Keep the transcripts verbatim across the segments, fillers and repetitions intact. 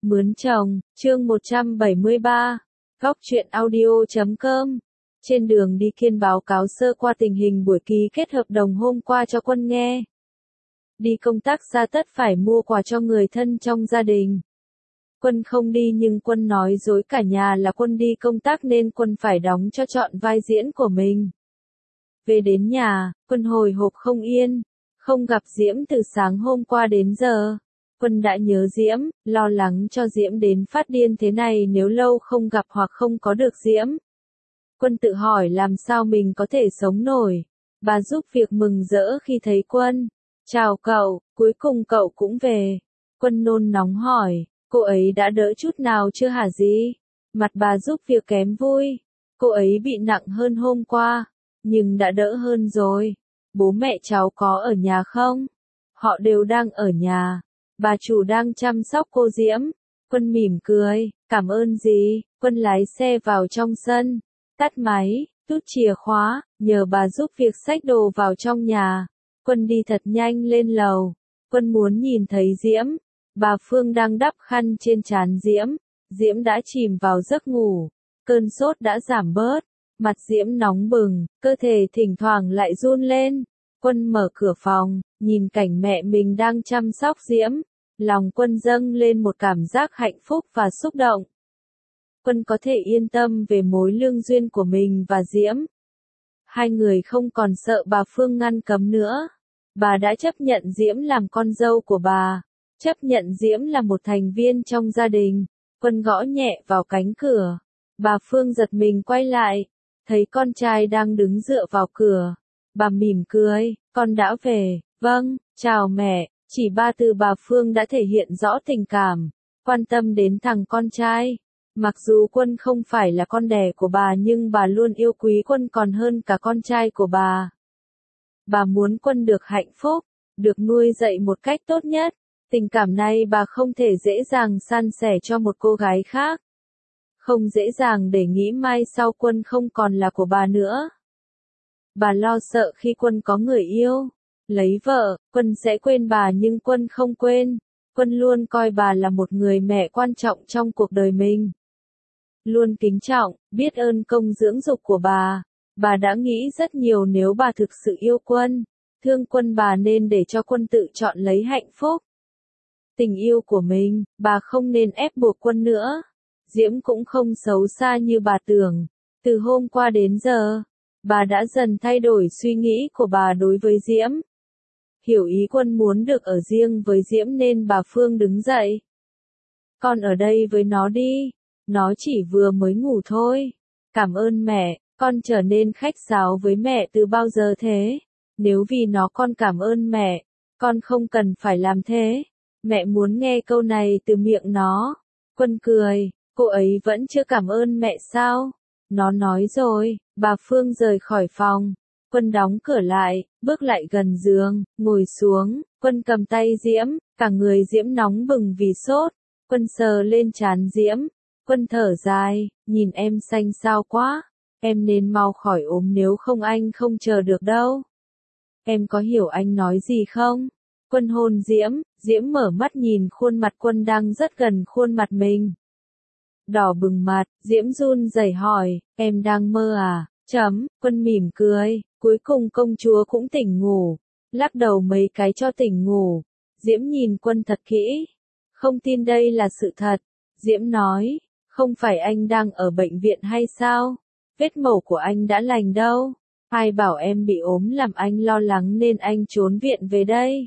Mướn chồng, chương một trăm bảy mươi ba, góc truyện audio chấm com. Trên đường đi Kiên báo cáo sơ qua tình hình buổi ký kết hợp đồng hôm qua cho Quân nghe. Đi công tác xa tất phải mua quà cho người thân trong gia đình. Quân không đi nhưng Quân nói dối cả nhà là Quân đi công tác nên Quân phải đóng cho trọn vai diễn của mình. Về đến nhà, Quân hồi hộp không yên, không gặp Diễm từ sáng hôm qua đến giờ. Quân đã nhớ Diễm, lo lắng cho Diễm đến phát điên thế này nếu lâu không gặp hoặc không có được Diễm. Quân tự hỏi làm sao mình có thể sống nổi. Bà giúp việc mừng rỡ khi thấy Quân. Chào cậu, cuối cùng cậu cũng về. Quân nôn nóng hỏi, cô ấy đã đỡ chút nào chưa hả gì? Mặt bà giúp việc kém vui. Cô ấy bị nặng hơn hôm qua, nhưng đã đỡ hơn rồi. Bố mẹ cháu có ở nhà không? Họ đều đang ở nhà. Bà chủ đang chăm sóc cô Diễm. Quân mỉm cười, cảm ơn gì? Quân lái xe vào trong sân, tắt máy, rút chìa khóa, nhờ bà giúp việc xách đồ vào trong nhà. Quân đi thật nhanh lên lầu. Quân muốn nhìn thấy Diễm. Bà Phương đang đắp khăn trên trán Diễm. Diễm đã chìm vào giấc ngủ. Cơn sốt đã giảm bớt. Mặt Diễm nóng bừng, cơ thể thỉnh thoảng lại run lên. Quân mở cửa phòng, nhìn cảnh mẹ mình đang chăm sóc Diễm. Lòng Quân dâng lên một cảm giác hạnh phúc và xúc động. Quân có thể yên tâm về mối lương duyên của mình và Diễm. Hai người không còn sợ bà Phương ngăn cấm nữa. Bà đã chấp nhận Diễm làm con dâu của bà. Chấp nhận Diễm là một thành viên trong gia đình. Quân gõ nhẹ vào cánh cửa. Bà Phương giật mình quay lại. Thấy con trai đang đứng dựa vào cửa. Bà mỉm cười, con đã về, vâng, chào mẹ. Chỉ ba từ bà Phương đã thể hiện rõ tình cảm, quan tâm đến thằng con trai. Mặc dù Quân không phải là con đẻ của bà nhưng bà luôn yêu quý Quân còn hơn cả con trai của bà. Bà muốn Quân được hạnh phúc, được nuôi dạy một cách tốt nhất. Tình cảm này bà không thể dễ dàng san sẻ cho một cô gái khác. Không dễ dàng để nghĩ mai sau Quân không còn là của bà nữa. Bà lo sợ khi Quân có người yêu, lấy vợ, Quân sẽ quên bà nhưng Quân không quên. Quân luôn coi bà là một người mẹ quan trọng trong cuộc đời mình. Luôn kính trọng, biết ơn công dưỡng dục của bà. Bà đã nghĩ rất nhiều nếu bà thực sự yêu Quân, thương Quân bà nên để cho Quân tự chọn lấy hạnh phúc. Tình yêu của mình, bà không nên ép buộc Quân nữa. Diễm cũng không xấu xa như bà tưởng. Từ hôm qua đến giờ, bà đã dần thay đổi suy nghĩ của bà đối với Diễm. Hiểu ý Quân muốn được ở riêng với Diễm nên bà Phương đứng dậy. Con ở đây với nó đi. Nó chỉ vừa mới ngủ thôi. Cảm ơn mẹ, con trở nên khách sáo với mẹ từ bao giờ thế? Nếu vì nó con cảm ơn mẹ, con không cần phải làm thế. Mẹ muốn nghe câu này từ miệng nó. Quân cười, cô ấy vẫn chưa cảm ơn mẹ sao? Nó nói rồi. Bà Phương rời khỏi phòng. Quân đóng cửa lại, bước lại gần giường, ngồi xuống. Quân cầm tay Diễm, cả người Diễm nóng bừng vì sốt. Quân sờ lên trán Diễm. Quân thở dài, nhìn em xanh xao quá. Em nên mau khỏi ốm nếu không anh không chờ được đâu. Em có hiểu anh nói gì không? Quân hôn Diễm, Diễm mở mắt nhìn khuôn mặt Quân đang rất gần khuôn mặt mình. Đỏ bừng mặt, Diễm run rẩy hỏi, em đang mơ à? Chấm, Quân mỉm cười, cuối cùng công chúa cũng tỉnh ngủ. Lắc đầu mấy cái cho tỉnh ngủ. Diễm nhìn Quân thật kỹ. Không tin đây là sự thật. Diễm nói, không phải anh đang ở bệnh viện hay sao? Vết mổ của anh đã lành đâu. Ai bảo em bị ốm làm anh lo lắng nên anh trốn viện về đây.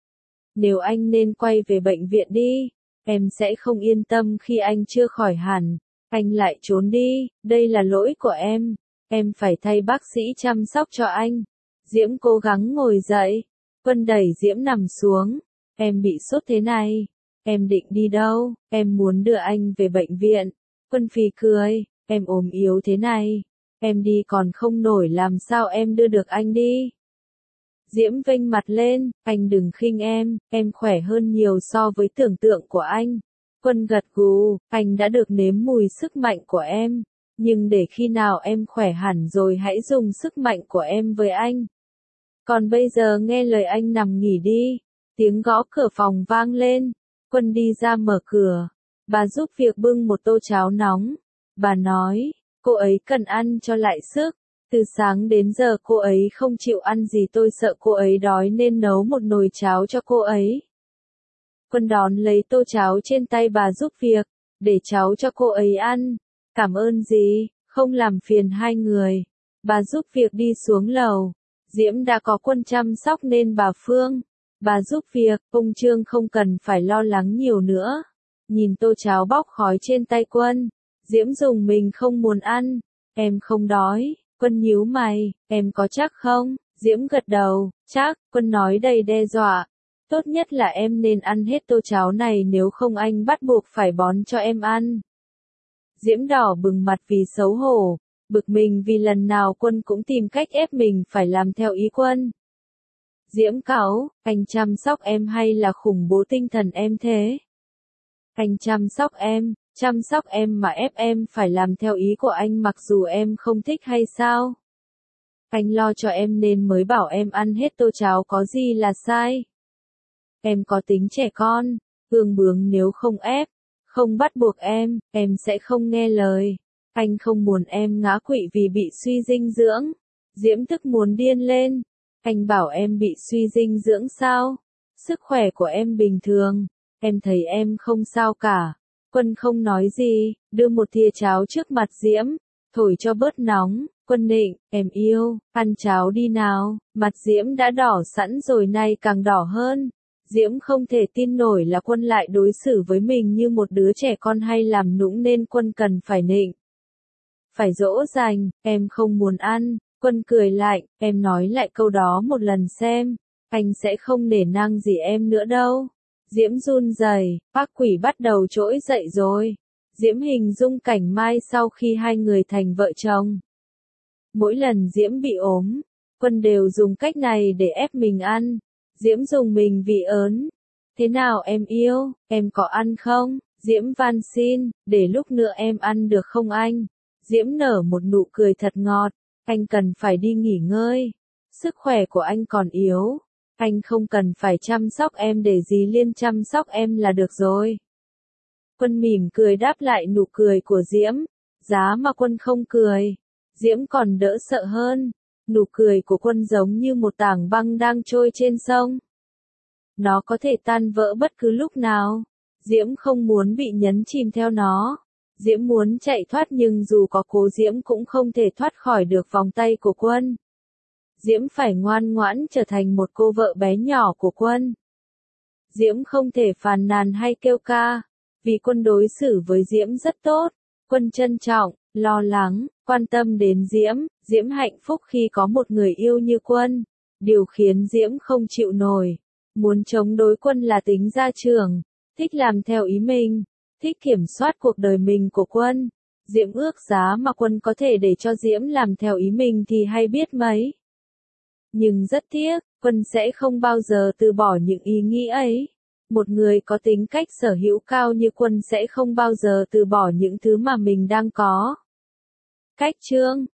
Nếu anh nên quay về bệnh viện đi. Em sẽ không yên tâm khi anh chưa khỏi hẳn. Anh lại trốn đi, đây là lỗi của em. Em phải thay bác sĩ chăm sóc cho anh. Diễm cố gắng ngồi dậy. Quân đẩy Diễm nằm xuống. Em bị sốt thế này. Em định đi đâu? Em muốn đưa anh về bệnh viện. Quân phì cười. Em ốm yếu thế này. Em đi còn không nổi làm sao em đưa được anh đi? Diễm vênh mặt lên, anh đừng khinh em, em khỏe hơn nhiều so với tưởng tượng của anh. Quân gật gù, anh đã được nếm mùi sức mạnh của em. Nhưng để khi nào em khỏe hẳn rồi hãy dùng sức mạnh của em với anh. Còn bây giờ nghe lời anh nằm nghỉ đi. Tiếng gõ cửa phòng vang lên. Quân đi ra mở cửa. Bà giúp việc bưng một tô cháo nóng. Bà nói, cô ấy cần ăn cho lại sức. Từ sáng đến giờ cô ấy không chịu ăn gì, tôi sợ cô ấy đói nên nấu một nồi cháo cho cô ấy. Quân đón lấy tô cháo trên tay bà giúp việc, để cháu cho cô ấy ăn. Cảm ơn gì, không làm phiền hai người. Bà giúp việc đi xuống lầu. Diễm đã có Quân chăm sóc nên bà Phương, bà giúp việc, ông Trương không cần phải lo lắng nhiều nữa. Nhìn tô cháo bốc khói trên tay Quân, Diễm dùng mình không muốn ăn. Em không đói. Quân nhíu mày, em có chắc không? Diễm gật đầu, chắc. Quân nói đầy đe dọa. Tốt nhất là em nên ăn hết tô cháo này, nếu không anh bắt buộc phải bón cho em ăn. Diễm đỏ bừng mặt vì xấu hổ, bực mình vì lần nào Quân cũng tìm cách ép mình phải làm theo ý Quân. Diễm cáu, anh chăm sóc em hay là khủng bố tinh thần em thế? Anh chăm sóc em, chăm sóc em mà ép em phải làm theo ý của anh mặc dù em không thích hay sao? Anh lo cho em nên mới bảo em ăn hết tô cháo, có gì là sai? Em có tính trẻ con, ương bướng, nếu không ép, không bắt buộc em, em sẽ không nghe lời. Anh không muốn em ngã quỵ vì bị suy dinh dưỡng. Diễm tức muốn điên lên. Anh bảo em bị suy dinh dưỡng sao? Sức khỏe của em bình thường. Em thấy em không sao cả. Quân không nói gì, đưa một thìa cháo trước mặt Diễm, thổi cho bớt nóng. Quân nịnh, em yêu, ăn cháo đi nào. Mặt Diễm đã đỏ sẵn rồi, nay càng đỏ hơn. Diễm không thể tin nổi là Quân lại đối xử với mình như một đứa trẻ con hay làm nũng nên Quân cần phải nịnh. Phải dỗ dành, em không muốn ăn. Quân cười lạnh, em nói lại câu đó một lần xem. Anh sẽ không nể nang gì em nữa đâu. Diễm run rẩy, ác quỷ bắt đầu trỗi dậy rồi. Diễm hình dung cảnh mai sau khi hai người thành vợ chồng. Mỗi lần Diễm bị ốm, Quân đều dùng cách này để ép mình ăn. Diễm dùng mình vì ớn. Thế nào em yêu, em có ăn không? Diễm van xin, để lúc nữa em ăn được không anh? Diễm nở một nụ cười thật ngọt. Anh cần phải đi nghỉ ngơi. Sức khỏe của anh còn yếu. Anh không cần phải chăm sóc em, để dì Liên chăm sóc em là được rồi. Quân mỉm cười đáp lại nụ cười của Diễm. Giá mà Quân không cười, Diễm còn đỡ sợ hơn. Nụ cười của Quân giống như một tảng băng đang trôi trên sông. Nó có thể tan vỡ bất cứ lúc nào. Diễm không muốn bị nhấn chìm theo nó. Diễm muốn chạy thoát nhưng dù có cố Diễm cũng không thể thoát khỏi được vòng tay của Quân. Diễm phải ngoan ngoãn trở thành một cô vợ bé nhỏ của Quân. Diễm không thể phàn nàn hay kêu ca, vì Quân đối xử với Diễm rất tốt. Quân trân trọng, lo lắng, quan tâm đến Diễm. Diễm hạnh phúc khi có một người yêu như Quân. Điều khiến Diễm không chịu nổi, muốn chống đối Quân là tính gia trưởng, thích làm theo ý mình, thích kiểm soát cuộc đời mình của Quân. Diễm ước giá mà Quân có thể để cho Diễm làm theo ý mình thì hay biết mấy. Nhưng rất tiếc, Quân sẽ không bao giờ từ bỏ những ý nghĩ ấy. Một người có tính cách sở hữu cao như Quân sẽ không bao giờ từ bỏ những thứ mà mình đang có. Cách chương